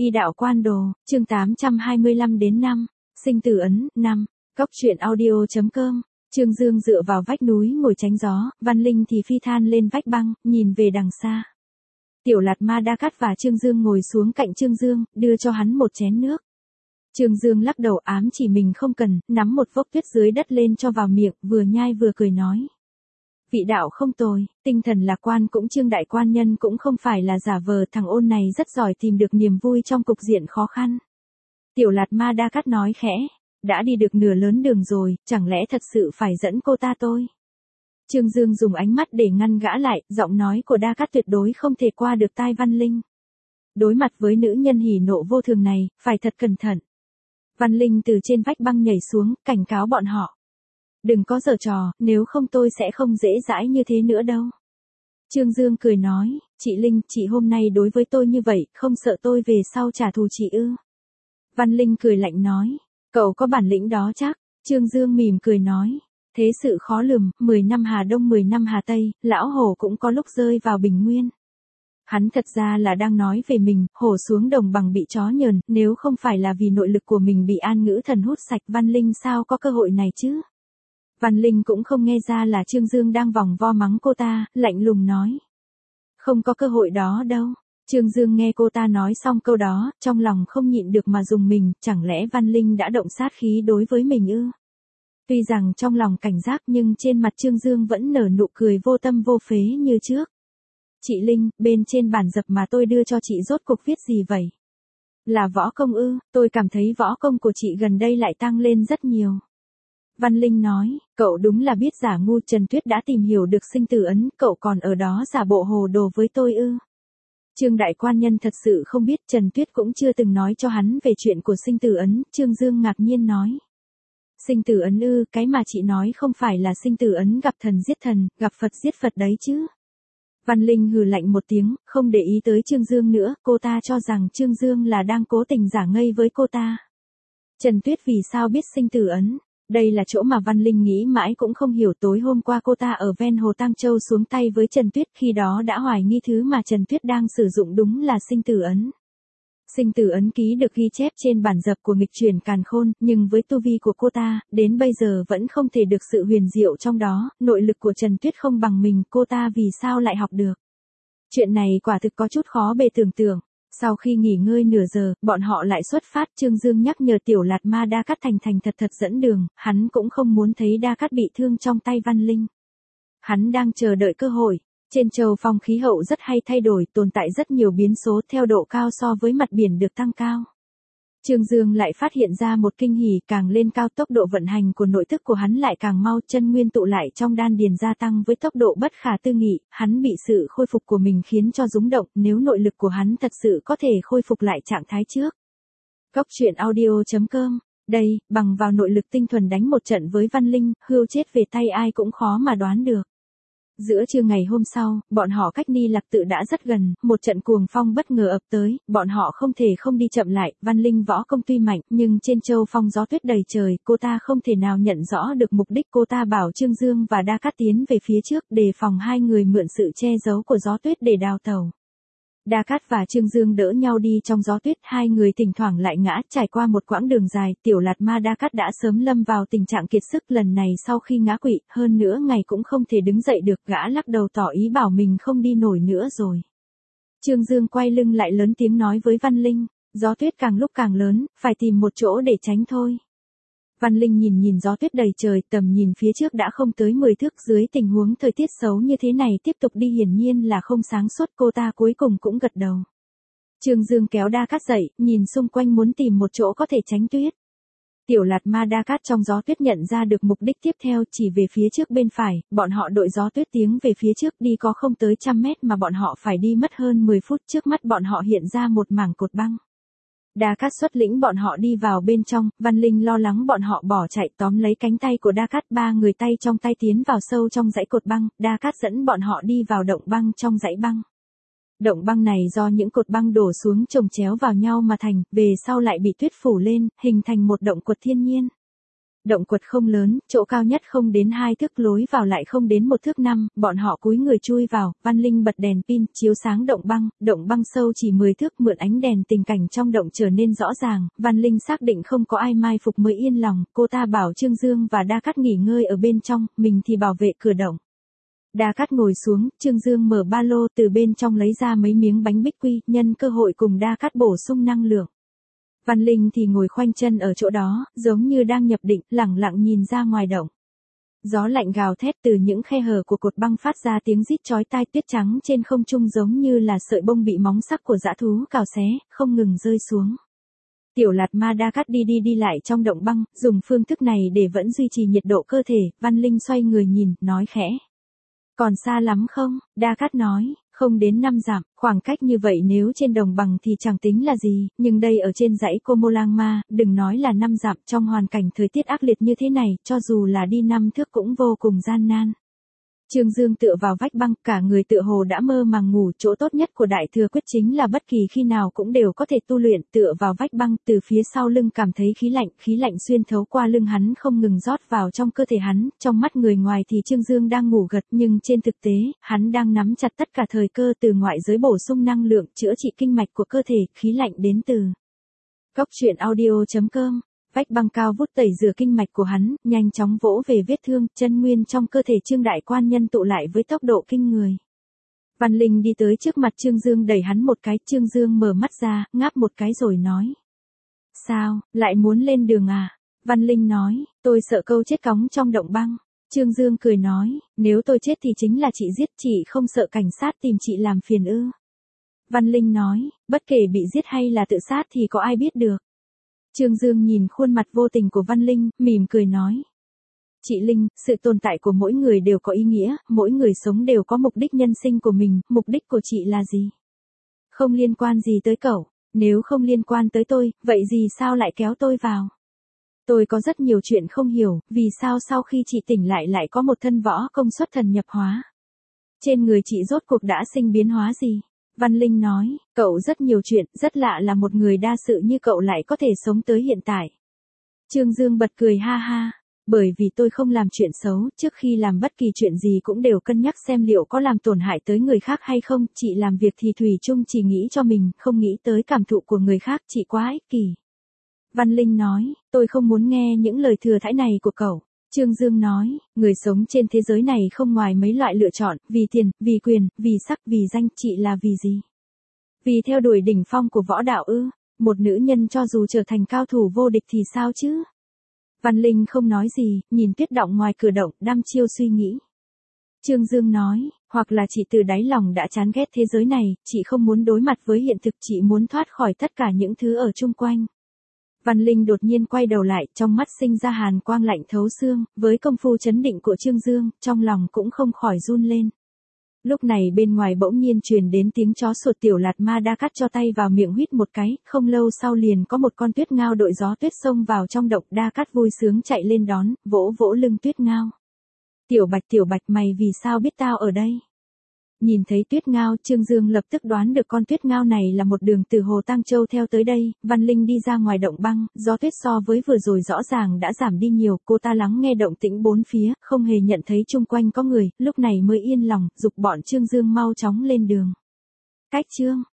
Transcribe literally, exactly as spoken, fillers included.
Y đạo quan đồ, chương tám trăm hai mươi lăm đến năm, sinh tử ấn, năm, cốc truyện audio.com, Trương Dương dựa vào vách núi ngồi tránh gió, Văn Linh thì phi than lên vách băng, nhìn về đằng xa. Tiểu Lạt Ma Đa Cát và Trương Dương ngồi xuống cạnh Trương Dương, đưa cho hắn một chén nước. Trương Dương lắc đầu ám chỉ mình không cần, nắm một vốc tuyết dưới đất lên cho vào miệng, vừa nhai vừa cười nói. Vị đạo không tồi, tinh thần lạc quan cũng Trương đại quan nhân cũng không phải là giả vờ, thằng ôn này rất giỏi tìm được niềm vui trong cục diện khó khăn. Tiểu Lạt Ma Đa Cát nói khẽ, đã đi được nửa lớn đường rồi, chẳng lẽ thật sự phải dẫn cô ta tôi? Trương Dương dùng ánh mắt để ngăn gã lại, giọng nói của Đa Cát tuyệt đối không thể qua được tai Văn Linh. Đối mặt với nữ nhân hỉ nộ vô thường này, phải thật cẩn thận. Văn Linh từ trên vách băng nhảy xuống, cảnh cáo bọn họ. Đừng có giở trò, nếu không tôi sẽ không dễ dãi như thế nữa đâu. Trương Dương cười nói, chị Linh, chị hôm nay đối với tôi như vậy, không sợ tôi về sau trả thù chị ư? Văn Linh cười lạnh nói, cậu có bản lĩnh đó chắc. Trương Dương mỉm cười nói, thế sự khó lường, mười năm Hà Đông mười năm Hà Tây, lão hổ cũng có lúc rơi vào bình nguyên. Hắn thật ra là đang nói về mình, hổ xuống đồng bằng bị chó nhờn, nếu không phải là vì nội lực của mình bị An Ngữ Thần hút sạch, Văn Linh sao có cơ hội này chứ? Văn Linh cũng không nghe ra là Trương Dương đang vòng vo mắng cô ta, lạnh lùng nói. Không có cơ hội đó đâu. Trương Dương nghe cô ta nói xong câu đó, trong lòng không nhịn được mà dùng mình, chẳng lẽ Văn Linh đã động sát khí đối với mình ư? Tuy rằng trong lòng cảnh giác nhưng trên mặt Trương Dương vẫn nở nụ cười vô tâm vô phế như trước. Chị Linh, bên trên bản dập mà tôi đưa cho chị rốt cuộc viết gì vậy? Là võ công ư? Tôi cảm thấy võ công của chị gần đây lại tăng lên rất nhiều. Văn Linh nói, cậu đúng là biết giả ngu, Trần Tuyết đã tìm hiểu được sinh tử ấn, cậu còn ở đó giả bộ hồ đồ với tôi ư? Trương đại quan nhân thật sự không biết, Trần Tuyết cũng chưa từng nói cho hắn về chuyện của sinh tử ấn, Trương Dương ngạc nhiên nói. Sinh tử ấn ư, cái mà chị nói không phải là sinh tử ấn gặp thần giết thần, gặp Phật giết Phật đấy chứ? Văn Linh hừ lạnh một tiếng, không để ý tới Trương Dương nữa, cô ta cho rằng Trương Dương là đang cố tình giả ngây với cô ta. Trần Tuyết vì sao biết sinh tử ấn? Đây là chỗ mà Văn Linh nghĩ mãi cũng không hiểu. Tối hôm qua cô ta ở ven hồ Tam Châu xuống tay với Trần Tuyết, khi đó đã hoài nghi thứ mà Trần Tuyết đang sử dụng đúng là sinh tử ấn. Sinh tử ấn ký được ghi chép trên bản dập của nghịch chuyển càn khôn, nhưng với tu vi của cô ta, đến bây giờ vẫn không thể được sự huyền diệu trong đó, nội lực của Trần Tuyết không bằng mình, cô ta vì sao lại học được. Chuyện này quả thực có chút khó bề tưởng tượng. Sau khi nghỉ ngơi nửa giờ, bọn họ lại xuất phát, Trương Dương nhắc nhở Tiểu Lạt Ma Đa Cát thành thành thật thật dẫn đường, hắn cũng không muốn thấy Đa Cát bị thương trong tay Văn Linh. Hắn đang chờ đợi cơ hội. Trên châu phong khí hậu rất hay thay đổi, tồn tại rất nhiều biến số theo độ cao so với mặt biển được tăng cao. Trương Dương lại phát hiện ra một kinh hỉ, càng lên cao tốc độ vận hành của nội thức của hắn lại càng mau, chân nguyên tụ lại trong đan điền gia tăng với tốc độ bất khả tư nghị, hắn bị sự khôi phục của mình khiến cho rúng động, nếu nội lực của hắn thật sự có thể khôi phục lại trạng thái trước. Cốc truyện audio.com, đây, bằng vào nội lực tinh thuần đánh một trận với Văn Linh, hươu chết về tay ai cũng khó mà đoán được. Giữa trưa ngày hôm sau, bọn họ cách Ni Lạc Tự đã rất gần, một trận cuồng phong bất ngờ ập tới, bọn họ không thể không đi chậm lại, Văn Linh võ công tuy mạnh, nhưng trên châu phong gió tuyết đầy trời, cô ta không thể nào nhận rõ được mục đích, cô ta bảo Trương Dương và Đa Cát tiến về phía trước, đề phòng hai người mượn sự che giấu của gió tuyết để đào tẩu. Đa Cát và Trương Dương đỡ nhau đi trong gió tuyết, hai người thỉnh thoảng lại ngã, trải qua một quãng đường dài, Tiểu Lạt Ma Đa Cát đã sớm lâm vào tình trạng kiệt sức, lần này sau khi ngã quỵ, hơn nữa ngày cũng không thể đứng dậy được, gã lắc đầu tỏ ý bảo mình không đi nổi nữa rồi. Trương Dương quay lưng lại lớn tiếng nói với Văn Linh, gió tuyết càng lúc càng lớn, phải tìm một chỗ để tránh thôi. Văn Linh nhìn nhìn gió tuyết đầy trời, tầm nhìn phía trước đã không tới mười thước, dưới tình huống thời tiết xấu như thế này tiếp tục đi hiển nhiên là không sáng suốt, cô ta cuối cùng cũng gật đầu. Trương Dương kéo Đa Cát dậy, nhìn xung quanh muốn tìm một chỗ có thể tránh tuyết. Tiểu Lạt Ma Đa Cát trong gió tuyết nhận ra được mục đích tiếp theo, chỉ về phía trước bên phải, bọn họ đội gió tuyết tiến về phía trước, đi có không tới trăm mét mà bọn họ phải đi mất hơn mười phút, trước mắt bọn họ hiện ra một mảng cột băng. Đa Cát xuất lĩnh bọn họ đi vào bên trong, Văn Linh lo lắng bọn họ bỏ chạy, tóm lấy cánh tay của Đa Cát, ba người tay trong tay tiến vào sâu trong dãy cột băng, Đa Cát dẫn bọn họ đi vào động băng trong dãy băng. Động băng này do những cột băng đổ xuống chồng chéo vào nhau mà thành, về sau lại bị tuyết phủ lên, hình thành một động quật thiên nhiên. Động quật không lớn, chỗ cao nhất không đến hai thước, lối vào lại không đến một thước năm, bọn họ cúi người chui vào, Văn Linh bật đèn pin, chiếu sáng động băng, động băng sâu chỉ mười thước, mượn ánh đèn tình cảnh trong động trở nên rõ ràng, Văn Linh xác định không có ai mai phục mới yên lòng, cô ta bảo Trương Dương và Đa Cát nghỉ ngơi ở bên trong, mình thì bảo vệ cửa động. Đa Cát ngồi xuống, Trương Dương mở ba lô từ bên trong lấy ra mấy miếng bánh bích quy, nhân cơ hội cùng Đa Cát bổ sung năng lượng. Văn Linh thì ngồi khoanh chân ở chỗ đó, giống như đang nhập định, lẳng lặng nhìn ra ngoài động. Gió lạnh gào thét từ những khe hở của cột băng phát ra tiếng rít chói tai, tuyết trắng trên không trung giống như là sợi bông bị móng sắc của dã thú cào xé, không ngừng rơi xuống. Tiểu Lạt Ma Đa Cát đi đi đi lại trong động băng, dùng phương thức này để vẫn duy trì nhiệt độ cơ thể, Văn Linh xoay người nhìn, nói khẽ. Còn xa lắm không? Đa Cát nói, không đến năm dặm, khoảng cách như vậy nếu trên đồng bằng thì chẳng tính là gì, nhưng đây ở trên dãy Comolangma, đừng nói là năm dặm, trong hoàn cảnh thời tiết ác liệt như thế này, cho dù là đi năm thước cũng vô cùng gian nan. Trương Dương tựa vào vách băng, cả người tựa hồ đã mơ màng ngủ, chỗ tốt nhất của Đại Thừa Quyết chính là bất kỳ khi nào cũng đều có thể tu luyện, tựa vào vách băng, từ phía sau lưng cảm thấy khí lạnh, khí lạnh xuyên thấu qua lưng hắn không ngừng rót vào trong cơ thể hắn, trong mắt người ngoài thì Trương Dương đang ngủ gật, nhưng trên thực tế, hắn đang nắm chặt tất cả thời cơ từ ngoại giới bổ sung năng lượng, chữa trị kinh mạch của cơ thể, khí lạnh đến từ Cốc truyện audio chấm com. Vách băng cao vút tẩy rửa kinh mạch của hắn, nhanh chóng vỗ về vết thương, chân nguyên trong cơ thể Trương Đại Quan Nhân tụ lại với tốc độ kinh người. Văn Linh đi tới trước mặt Trương Dương đẩy hắn một cái, Trương Dương mở mắt ra, ngáp một cái rồi nói. Sao, lại muốn lên đường à? Văn Linh nói, tôi sợ câu chết cóng trong động băng. Trương Dương cười nói, nếu tôi chết thì chính là chị giết, chị không sợ cảnh sát tìm chị làm phiền ư? Văn Linh nói, bất kể bị giết hay là tự sát thì có ai biết được. Trương Dương nhìn khuôn mặt vô tình của Văn Linh, mỉm cười nói. Chị Linh, sự tồn tại của mỗi người đều có ý nghĩa, mỗi người sống đều có mục đích nhân sinh của mình, mục đích của chị là gì? Không liên quan gì tới cậu, nếu không liên quan tới tôi, vậy gì sao lại kéo tôi vào? Tôi có rất nhiều chuyện không hiểu, vì sao sau khi chị tỉnh lại lại có một thân võ công xuất thần nhập hóa? Trên người chị rốt cuộc đã sinh biến hóa gì? Văn Linh nói, cậu rất nhiều chuyện, rất lạ là một người đa sự như cậu lại có thể sống tới hiện tại. Trương Dương bật cười ha ha, bởi vì tôi không làm chuyện xấu, trước khi làm bất kỳ chuyện gì cũng đều cân nhắc xem liệu có làm tổn hại tới người khác hay không, chị làm việc thì thủy chung chỉ nghĩ cho mình, không nghĩ tới cảm thụ của người khác, chị quá ích kỷ. Văn Linh nói, tôi không muốn nghe những lời thừa thãi này của cậu. Trương Dương nói, người sống trên thế giới này không ngoài mấy loại lựa chọn, vì tiền, vì quyền, vì sắc, vì danh, chị là vì gì? Vì theo đuổi đỉnh phong của võ đạo ư? Một nữ nhân cho dù trở thành cao thủ vô địch thì sao chứ? Văn Linh không nói gì, nhìn tuyết động ngoài cửa động, đăm chiêu suy nghĩ. Trương Dương nói, hoặc là chị từ đáy lòng đã chán ghét thế giới này, chị không muốn đối mặt với hiện thực, chị muốn thoát khỏi tất cả những thứ ở chung quanh. Văn Linh đột nhiên quay đầu lại, trong mắt sinh ra hàn quang lạnh thấu xương, với công phu chấn định của Trương Dương, trong lòng cũng không khỏi run lên. Lúc này bên ngoài bỗng nhiên truyền đến tiếng chó sủa, Tiểu Lạt Ma Đa Cát cho tay vào miệng huýt một cái, không lâu sau liền có một con tuyết ngao đội gió tuyết xông vào trong động, Đa Cát vui sướng chạy lên đón, vỗ vỗ lưng tuyết ngao. Tiểu Bạch Tiểu Bạch mày vì sao biết tao ở đây? Nhìn thấy tuyết ngao, Trương Dương lập tức đoán được con tuyết ngao này là một đường từ Hồ Tang Châu theo tới đây. Văn Linh đi ra ngoài động băng, gió tuyết so với vừa rồi rõ ràng đã giảm đi nhiều, cô ta lắng nghe động tĩnh bốn phía, không hề nhận thấy chung quanh có người, lúc này mới yên lòng, giục bọn Trương Dương mau chóng lên đường. Cách chương